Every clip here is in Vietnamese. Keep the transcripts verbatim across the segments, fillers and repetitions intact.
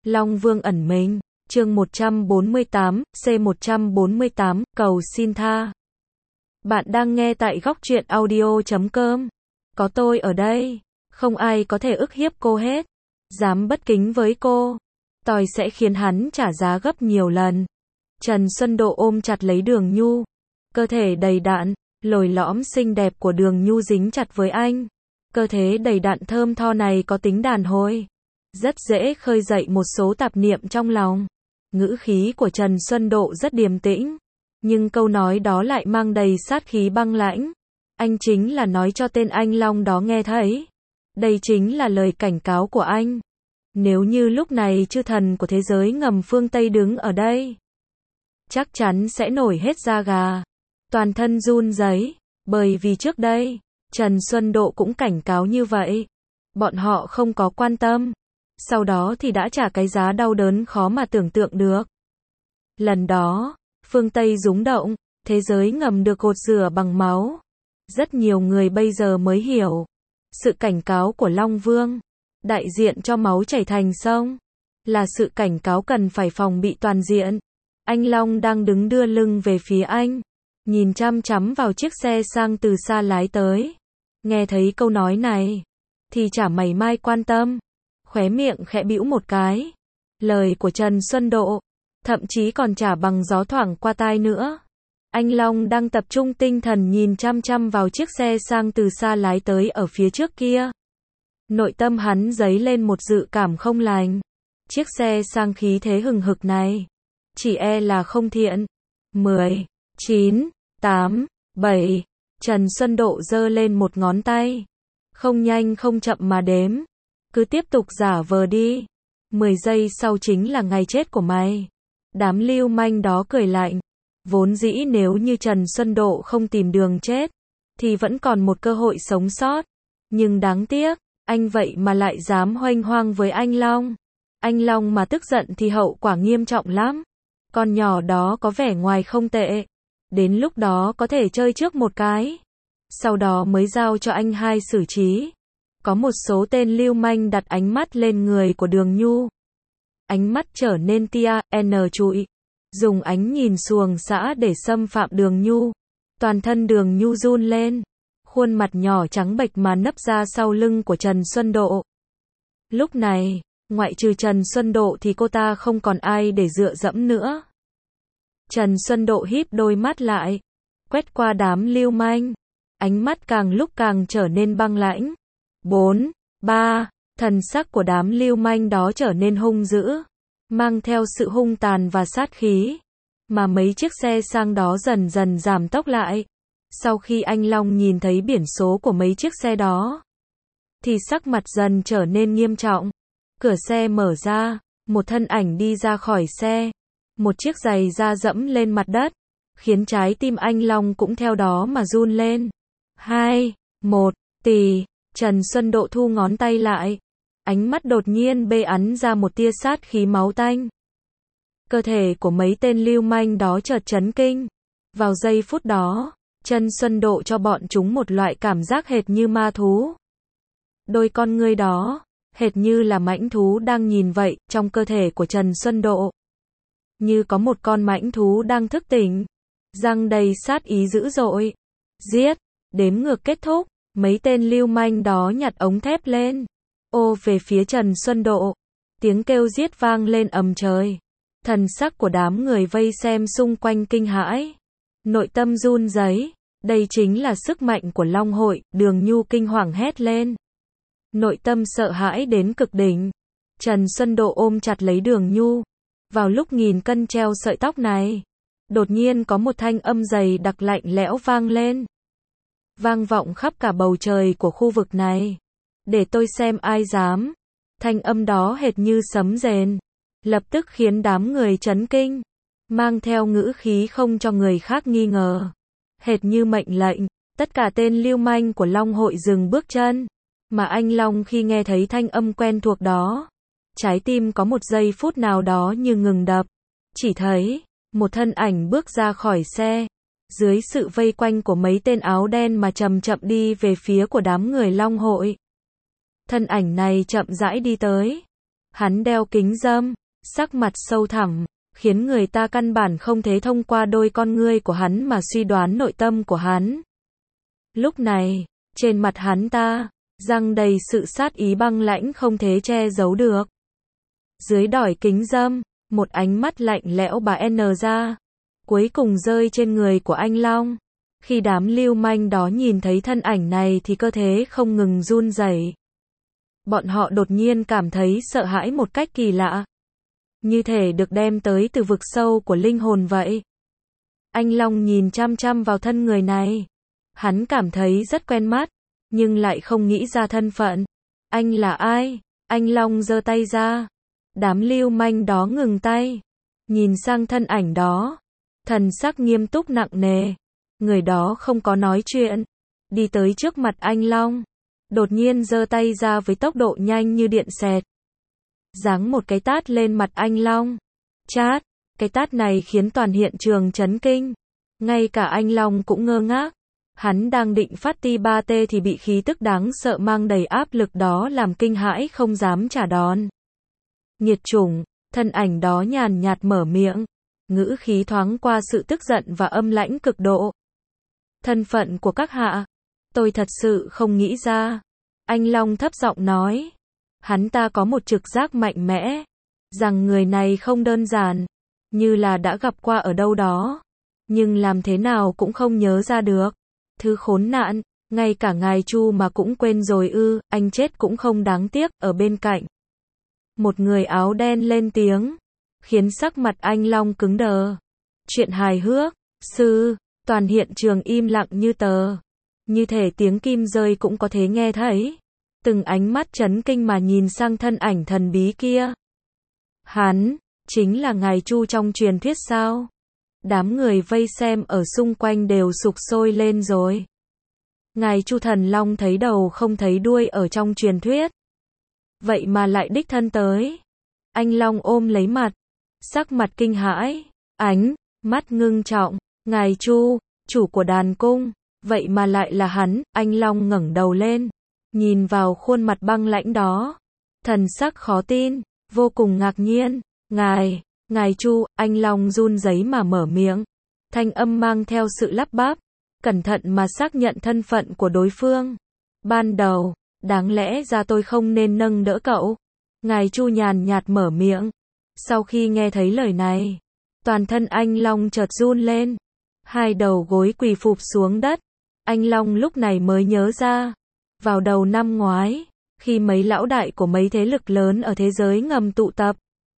Long Vương ẩn mình, chương một trăm bốn mươi tám, C một trăm bốn mươi tám, cầu xin tha. Bạn đang nghe tại góc truyện audio chấm com. Có tôi ở đây, không ai có thể ức hiếp cô hết. Dám bất kính với cô, tôi sẽ khiến hắn trả giá gấp nhiều lần. Trần Xuân Độ ôm chặt lấy Đường Nhu. Cơ thể đầy đặn, lồi lõm xinh đẹp của Đường Nhu dính chặt với anh. Cơ thể đầy đặn thơm tho này có tính đàn hồi, rất dễ khơi dậy một số tạp niệm trong lòng. Ngữ khí của Trần Xuân Độ rất điềm tĩnh, nhưng câu nói đó lại mang đầy sát khí băng lãnh. Anh chính là nói cho tên anh Long đó nghe thấy. Đây chính là lời cảnh cáo của anh. Nếu như lúc này chư thần của thế giới ngầm phương Tây đứng ở đây, chắc chắn sẽ nổi hết da gà, toàn thân run rẩy, bởi vì trước đây, Trần Xuân Độ cũng cảnh cáo như vậy. Bọn họ không có quan tâm, sau đó thì đã trả cái giá đau đớn khó mà tưởng tượng được. Lần đó, phương Tây rúng động, thế giới ngầm được gột rửa bằng máu. Rất nhiều người bây giờ mới hiểu, sự cảnh cáo của Long Vương, đại diện cho máu chảy thành sông, là sự cảnh cáo cần phải phòng bị toàn diện. Anh Long đang đứng đưa lưng về phía anh, nhìn chăm chăm vào chiếc xe sang từ xa lái tới. Nghe thấy câu nói này, thì chả mảy may quan tâm, khóe miệng khẽ bĩu một cái. Lời của Trần Xuân Độ, thậm chí còn chả bằng gió thoảng qua tai nữa. Anh Long đang tập trung tinh thần nhìn chăm chăm vào chiếc xe sang từ xa lái tới ở phía trước kia. Nội tâm hắn dấy lên một dự cảm không lành. Chiếc xe sang khí thế hừng hực này, chỉ e là không thiện. mười, chín, tám, bảy, Trần Xuân Độ giơ lên một ngón tay. Không nhanh không chậm mà đếm. Cứ tiếp tục giả vờ đi. mười giây sau chính là ngày chết của mày. Đám lưu manh đó cười lạnh. Vốn dĩ nếu như Trần Xuân Độ không tìm đường chết, thì vẫn còn một cơ hội sống sót. Nhưng đáng tiếc, anh vậy mà lại dám hoành hoang với anh Long. Anh Long mà tức giận thì hậu quả nghiêm trọng lắm. Con nhỏ đó có vẻ ngoài không tệ. Đến lúc đó có thể chơi trước một cái, sau đó mới giao cho anh hai xử trí. Có một số tên lưu manh đặt ánh mắt lên người của Đường Nhu. Ánh mắt trở nên tia, n trụi. Dùng ánh nhìn xuồng xã để xâm phạm Đường Nhu. Toàn thân Đường Nhu run lên. Khuôn mặt nhỏ trắng bệch mà nấp ra sau lưng của Trần Xuân Độ. Lúc này, ngoại trừ Trần Xuân Độ thì cô ta không còn ai để dựa dẫm nữa. Trần Xuân Độ híp đôi mắt lại, quét qua đám lưu manh. Ánh mắt càng lúc càng trở nên băng lãnh. bốn, ba, thần sắc của đám lưu manh đó trở nên hung dữ, mang theo sự hung tàn và sát khí. Mà mấy chiếc xe sang đó dần dần giảm tốc lại. Sau khi anh Long nhìn thấy biển số của mấy chiếc xe đó, thì sắc mặt dần trở nên nghiêm trọng. Cửa xe mở ra, một thân ảnh đi ra khỏi xe. Một chiếc giày da dẫm lên mặt đất, khiến trái tim anh Long cũng theo đó mà run lên. Hai, một, tì, Trần Xuân Độ thu ngón tay lại. Ánh mắt đột nhiên bê ắn ra một tia sát khí máu tanh. Cơ thể của mấy tên lưu manh đó chợt chấn kinh. Vào giây phút đó, Trần Xuân Độ cho bọn chúng một loại cảm giác hệt như ma thú. Đôi con ngươi đó, hệt như là mãnh thú đang nhìn vậy, trong cơ thể của Trần Xuân Độ. Như có một con mãnh thú đang thức tỉnh, răng đầy sát ý dữ dội. Giết, đếm ngược kết thúc, mấy tên lưu manh đó nhặt ống thép lên, ô về phía Trần Xuân Độ. Tiếng kêu giết vang lên ầm trời. Thần sắc của đám người vây xem xung quanh kinh hãi, nội tâm run rẩy. Đây chính là sức mạnh của Long Hội. Đường Nhu kinh hoàng hét lên, nội tâm sợ hãi đến cực đỉnh. Trần Xuân Độ ôm chặt lấy Đường Nhu. Vào lúc nghìn cân treo sợi tóc này, đột nhiên có một thanh âm dày đặc lạnh lẽo vang lên. Vang vọng khắp cả bầu trời của khu vực này. Để tôi xem ai dám. Thanh âm đó hệt như sấm rền, lập tức khiến đám người chấn kinh, mang theo ngữ khí không cho người khác nghi ngờ. Hệt như mệnh lệnh, tất cả tên lưu manh của Long Hội dừng bước chân. Mà anh Long khi nghe thấy thanh âm quen thuộc đó, trái tim có một giây phút nào đó như ngừng đập. Chỉ thấy, một thân ảnh bước ra khỏi xe, dưới sự vây quanh của mấy tên áo đen mà chậm chậm đi về phía của đám người Long Hội. Thân ảnh này chậm rãi đi tới. Hắn đeo kính râm, sắc mặt sâu thẳm, khiến người ta căn bản không thể thông qua đôi con ngươi của hắn mà suy đoán nội tâm của hắn. Lúc này, trên mặt hắn ta, răng đầy sự sát ý băng lãnh không thể che giấu được. Dưới đỏi kính râm, một ánh mắt lạnh lẽo bà N ra, cuối cùng rơi trên người của anh Long. Khi đám lưu manh đó nhìn thấy thân ảnh này thì cơ thể không ngừng run rẩy. Bọn họ đột nhiên cảm thấy sợ hãi một cách kỳ lạ. Như thể được đem tới từ vực sâu của linh hồn vậy. Anh Long nhìn chăm chăm vào thân người này. Hắn cảm thấy rất quen mắt, nhưng lại không nghĩ ra thân phận. Anh là ai? Anh Long giơ tay ra. Đám lưu manh đó ngừng tay. Nhìn sang thân ảnh đó. Thần sắc nghiêm túc nặng nề. Người đó không có nói chuyện. Đi tới trước mặt anh Long. Đột nhiên giơ tay ra với tốc độ nhanh như điện xẹt. Giáng một cái tát lên mặt anh Long. Chát, cái tát này khiến toàn hiện trường chấn kinh. Ngay cả anh Long cũng ngơ ngác. Hắn đang định phát ti ba tê thì bị khí tức đáng sợ mang đầy áp lực đó làm kinh hãi không dám trả đòn. Nghiệt chủng, thân ảnh đó nhàn nhạt mở miệng. Ngữ khí thoáng qua sự tức giận và âm lãnh cực độ. Thân phận của các hạ, tôi thật sự không nghĩ ra. Anh Long thấp giọng nói. Hắn ta có một trực giác mạnh mẽ, rằng người này không đơn giản, như là đã gặp qua ở đâu đó, nhưng làm thế nào cũng không nhớ ra được. Thứ khốn nạn, ngay cả ngài Chu mà cũng quên rồi ư, anh chết cũng không đáng tiếc. Ở bên cạnh, một người áo đen lên tiếng, khiến sắc mặt anh Long cứng đờ. Chuyện hài hước, sư, toàn hiện trường im lặng như tờ, như thể tiếng kim rơi cũng có thể nghe thấy. Từng ánh mắt chấn kinh mà nhìn sang thân ảnh thần bí kia. Hắn, chính là ngài Chu trong truyền thuyết sao? Đám người vây xem ở xung quanh đều sục sôi lên rồi. Ngài Chu Thần Long thấy đầu không thấy đuôi ở trong truyền thuyết. Vậy mà lại đích thân tới. Anh Long ôm lấy mặt, sắc mặt kinh hãi, ánh mắt ngưng trọng. Ngài Chu, chủ của đàn cung, vậy mà lại là hắn. Anh Long ngẩng đầu lên, nhìn vào khuôn mặt băng lãnh đó, thần sắc khó tin, vô cùng ngạc nhiên. Ngài, ngài Chu, anh Long run rẩy mà mở miệng, thanh âm mang theo sự lắp bắp, cẩn thận mà xác nhận thân phận của đối phương. Ban đầu, đáng lẽ ra tôi không nên nâng đỡ cậu. Ngài Chu nhàn nhạt mở miệng. Sau khi nghe thấy lời này, toàn thân anh Long chợt run lên, hai đầu gối quỳ phụp xuống đất. Anh Long lúc này mới nhớ ra, vào đầu năm ngoái, khi mấy lão đại của mấy thế lực lớn ở thế giới ngầm tụ tập,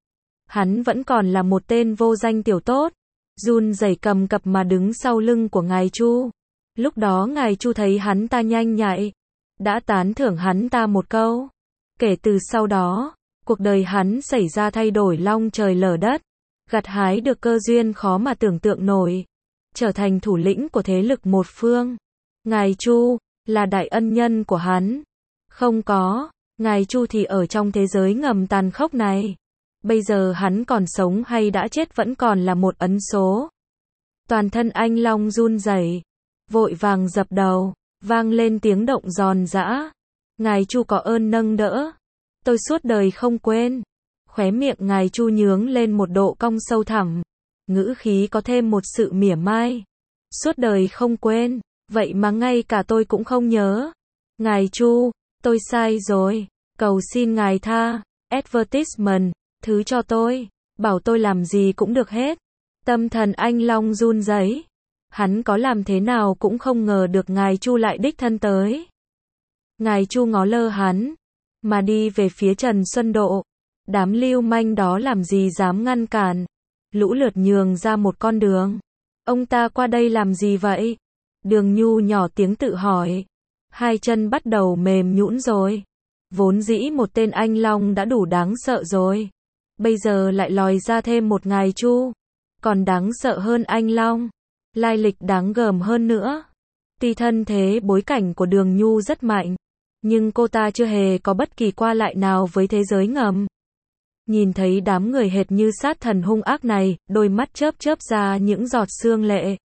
hắn vẫn còn là một tên vô danh tiểu tốt, run rẩy cầm cập mà đứng sau lưng của ngài Chu. Lúc đó ngài Chu thấy hắn ta nhanh nhạy, đã tán thưởng hắn ta một câu. Kể từ sau đó, cuộc đời hắn xảy ra thay đổi long trời lở đất, gặt hái được cơ duyên khó mà tưởng tượng nổi, trở thành thủ lĩnh của thế lực một phương. Ngài Chu là đại ân nhân của hắn. Không có, ngài Chu thì ở trong thế giới ngầm tàn khốc này. Bây giờ hắn còn sống hay đã chết vẫn còn là một ấn số. Toàn thân anh Long run rẩy, vội vàng dập đầu, vang lên tiếng động giòn giã. Ngài Chu có ơn nâng đỡ, tôi suốt đời không quên. Khóe miệng ngài Chu nhướng lên một độ cong sâu thẳm, ngữ khí có thêm một sự mỉa mai. Suốt đời không quên, vậy mà ngay cả tôi cũng không nhớ. Ngài Chu, tôi sai rồi, cầu xin ngài tha. Advertisement, thứ cho tôi, bảo tôi làm gì cũng được hết. Tâm thần anh Long run rẩy. Hắn có làm thế nào cũng không ngờ được ngài Chu lại đích thân tới. Ngài Chu ngó lơ hắn, mà đi về phía Trần Xuân Độ. Đám lưu manh đó làm gì dám ngăn cản, lũ lượt nhường ra một con đường. Ông ta qua đây làm gì vậy? Đường Nhu nhỏ tiếng tự hỏi. Hai chân bắt đầu mềm nhũn rồi. Vốn dĩ một tên anh Long đã đủ đáng sợ rồi, bây giờ lại lòi ra thêm một ngài Chu, còn đáng sợ hơn anh Long, lai lịch đáng gờm hơn nữa. Tuy thân thế bối cảnh của Đường Nhu rất mạnh, nhưng cô ta chưa hề có bất kỳ qua lại nào với thế giới ngầm. Nhìn thấy đám người hệt như sát thần hung ác này, đôi mắt chớp chớp ra những giọt sương lệ.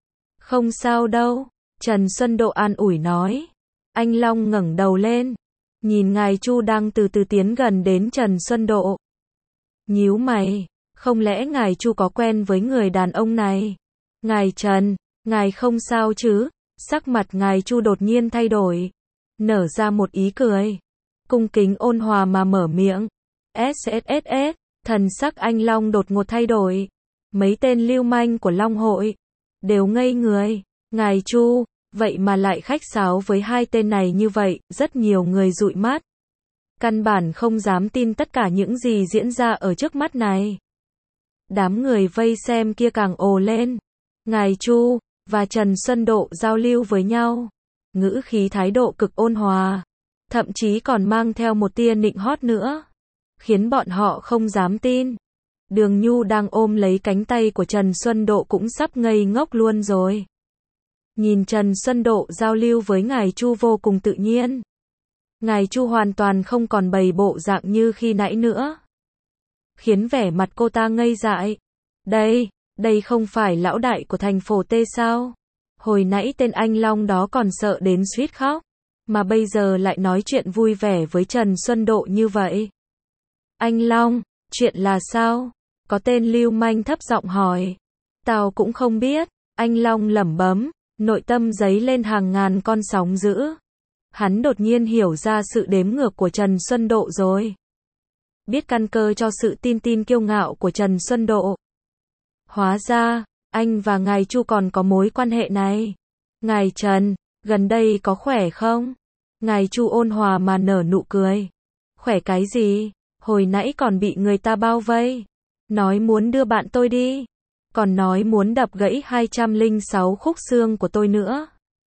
Không sao đâu, Trần Xuân Độ an ủi nói. Anh Long ngẩng đầu lên, nhìn ngài Chu đang từ từ tiến gần đến Trần Xuân Độ. Nhíu mày, không lẽ ngài Chu có quen với người đàn ông này? Ngài Trần, ngài không sao chứ? Sắc mặt ngài Chu đột nhiên thay đổi, nở ra một ý cười, cung kính ôn hòa mà mở miệng. ét ét ét ét, thần sắc anh Long đột ngột thay đổi. Mấy tên lưu manh của Long hội đều ngây người. Ngài Chu, vậy mà lại khách sáo với hai tên này như vậy, rất nhiều người dụi mắt. Căn bản không dám tin tất cả những gì diễn ra ở trước mắt này. Đám người vây xem kia càng ồ lên. Ngài Chu và Trần Xuân Độ giao lưu với nhau, ngữ khí thái độ cực ôn hòa, thậm chí còn mang theo một tia nịnh hót nữa, khiến bọn họ không dám tin. Đường Nhu đang ôm lấy cánh tay của Trần Xuân Độ cũng sắp ngây ngốc luôn rồi. Nhìn Trần Xuân Độ giao lưu với ngài Chu vô cùng tự nhiên. Ngài Chu hoàn toàn không còn bày bộ dạng như khi nãy nữa, khiến vẻ mặt cô ta ngây dại. Đây, đây không phải lão đại của thành phố T sao? Hồi nãy tên anh Long đó còn sợ đến suýt khóc, mà bây giờ lại nói chuyện vui vẻ với Trần Xuân Độ như vậy. Anh Long, chuyện là sao? Có tên lưu manh thấp giọng hỏi. Tao cũng không biết, anh Long lẩm bẩm, nội tâm dấy lên hàng ngàn con sóng dữ. Hắn đột nhiên hiểu ra sự đếm ngược của Trần Xuân Độ rồi. Biết căn cơ cho sự tin tin kiêu ngạo của Trần Xuân Độ. Hóa ra, anh và ngài Chu còn có mối quan hệ này. Ngài Trần, gần đây có khỏe không? Ngài Chu ôn hòa mà nở nụ cười. Khỏe cái gì? Hồi nãy còn bị người ta bao vây. Nói muốn đưa bạn tôi đi. Còn nói muốn đập gãy hai trăm lẻ sáu khúc xương của tôi nữa.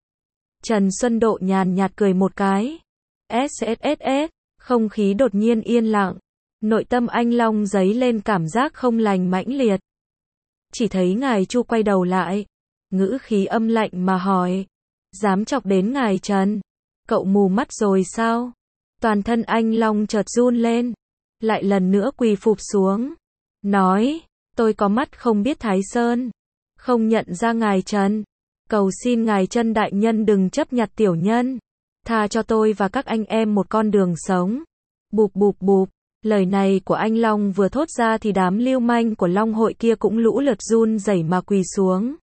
Trần Xuân Độ nhàn nhạt cười một cái. ét ét ét ét, không khí đột nhiên yên lặng. Nội tâm anh Long dấy lên cảm giác không lành mãnh liệt. Chỉ thấy ngài Chu quay đầu lại, ngữ khí âm lạnh mà hỏi. Dám chọc đến ngài Trần? Cậu mù mắt rồi sao? Toàn thân anh Long chợt run lên, lại lần nữa quỳ phục xuống. Nói, tôi có mắt không biết Thái Sơn, không nhận ra ngài Trần. Cầu xin ngài Trần đại nhân đừng chấp nhặt tiểu nhân, tha cho tôi và các anh em một con đường sống. Bụp bụp bụp, lời này của anh Long vừa thốt ra thì đám lưu manh của Long hội kia cũng lũ lượt run rẩy mà quỳ xuống.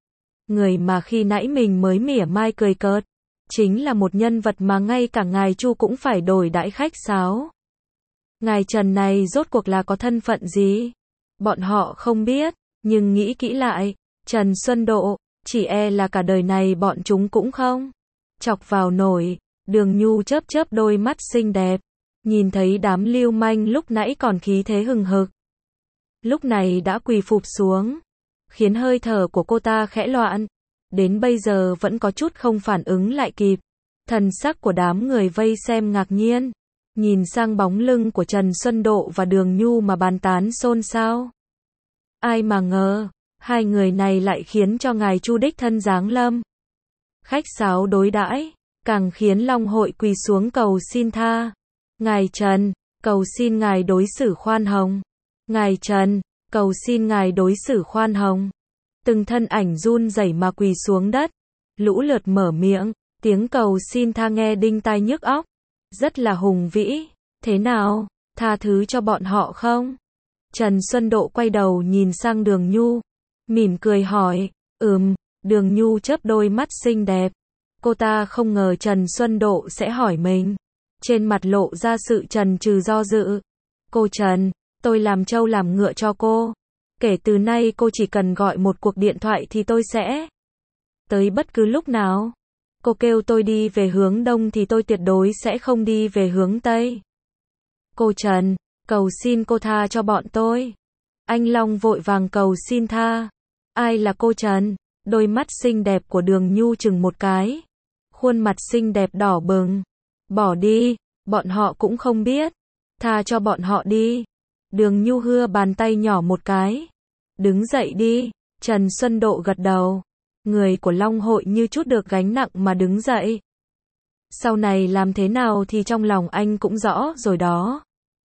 Người mà khi nãy mình mới mỉa mai cười cợt, chính là một nhân vật mà ngay cả ngài Chu cũng phải đổi đãi khách sáo. Ngài Trần này rốt cuộc là có thân phận gì? Bọn họ không biết, nhưng nghĩ kỹ lại, Trần Xuân Độ, chỉ e là cả đời này bọn chúng cũng không chọc vào nổi. Đường Nhu chớp chớp đôi mắt xinh đẹp, nhìn thấy đám lưu manh lúc nãy còn khí thế hừng hực, lúc này đã quỳ phục xuống, khiến hơi thở của cô ta khẽ loạn, đến bây giờ vẫn có chút không phản ứng lại kịp. Thần sắc của đám người vây xem ngạc nhiên, nhìn sang bóng lưng của Trần Xuân Độ và Đường Nhu mà bàn tán xôn xao. Ai mà ngờ, hai người này lại khiến cho ngài Chu đích thân giáng lâm. Khách sáo đối đãi, càng khiến Long hội quỳ xuống cầu xin tha. Ngài Trần, cầu xin ngài đối xử khoan hồng. Ngài Trần, cầu xin ngài đối xử khoan hồng. Từng thân ảnh run rẩy mà quỳ xuống đất, lũ lượt mở miệng, tiếng cầu xin tha nghe đinh tai nhức óc, rất là hùng vĩ. Thế nào, tha thứ cho bọn họ không? Trần Xuân Độ quay đầu nhìn sang Đường Nhu, mỉm cười hỏi. Ừm. Đường Nhu chớp đôi mắt xinh đẹp. Cô ta không ngờ Trần Xuân Độ sẽ hỏi mình. Trên mặt lộ ra sự chần chừ do dự. Cô Trần, tôi làm trâu làm ngựa cho cô. Kể từ nay cô chỉ cần gọi một cuộc điện thoại thì tôi sẽ tới bất cứ lúc nào. Cô kêu tôi đi về hướng đông thì tôi tuyệt đối sẽ không đi về hướng tây. Cô Trần, cầu xin cô tha cho bọn tôi. Anh Long vội vàng cầu xin tha. Ai là cô Trần? Đôi mắt xinh đẹp của Đường Nhu chừng một cái, khuôn mặt xinh đẹp đỏ bừng. Bỏ đi, bọn họ cũng không biết. Tha cho bọn họ đi. Đường Nhu hưa bàn tay nhỏ một cái. Đứng dậy đi. Trần Xuân Độ gật đầu. Người của Long hội như chút được gánh nặng mà đứng dậy. Sau này làm thế nào thì trong lòng anh cũng rõ rồi đó.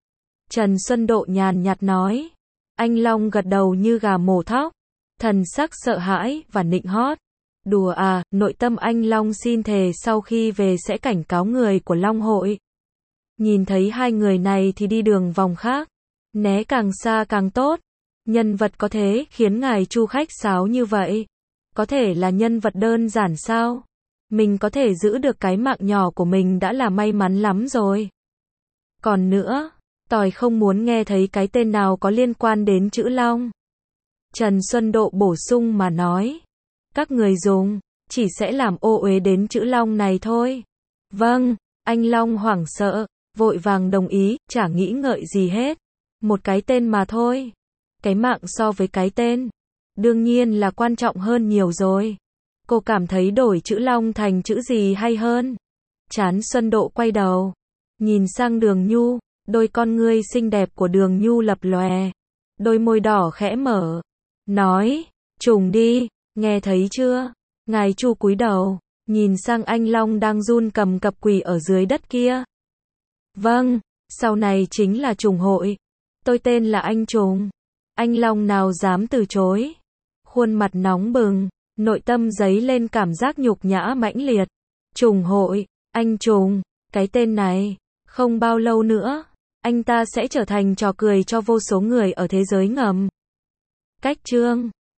Trần Xuân Độ nhàn nhạt nói. Anh Long gật đầu như gà mổ thóc, thần sắc sợ hãi và nịnh hót. Đùa à, nội tâm anh Long xin thề sau khi về sẽ cảnh cáo người của Long hội. Nhìn thấy hai người này thì đi đường vòng khác. Né càng xa càng tốt. Nhân vật có thế khiến ngài Chu khách sáo như vậy. Có thể là nhân vật đơn giản sao? Mình có thể giữ được cái mạng nhỏ của mình đã là may mắn lắm rồi. Còn nữa, tỏi không muốn nghe thấy cái tên nào có liên quan đến chữ Long. Trần Xuân Độ bổ sung mà nói. Các người dùng, chỉ sẽ làm ô uế đến chữ Long này thôi. Vâng, anh Long hoảng sợ, vội vàng đồng ý, chả nghĩ ngợi gì hết. Một cái tên mà thôi. Cái mạng so với cái tên, đương nhiên là quan trọng hơn nhiều rồi. Cô cảm thấy đổi chữ Long thành chữ gì hay hơn? Trán Xuân Độ quay đầu, nhìn sang Đường Nhu, đôi con ngươi xinh đẹp của Đường Nhu lập lòe, đôi môi đỏ khẽ mở, nói, trùng đi, nghe thấy chưa? Ngài Chu cúi đầu, nhìn sang anh Long đang run cầm cập quỳ ở dưới đất kia. Vâng, sau này chính là Trùng hội. Tôi tên là anh Trùng. Anh Long nào dám từ chối. Khuôn mặt nóng bừng, nội tâm dấy lên cảm giác nhục nhã mãnh liệt. Trùng hội, anh Trùng, cái tên này, không bao lâu nữa, anh ta sẽ trở thành trò cười cho vô số người ở thế giới ngầm. Cách chương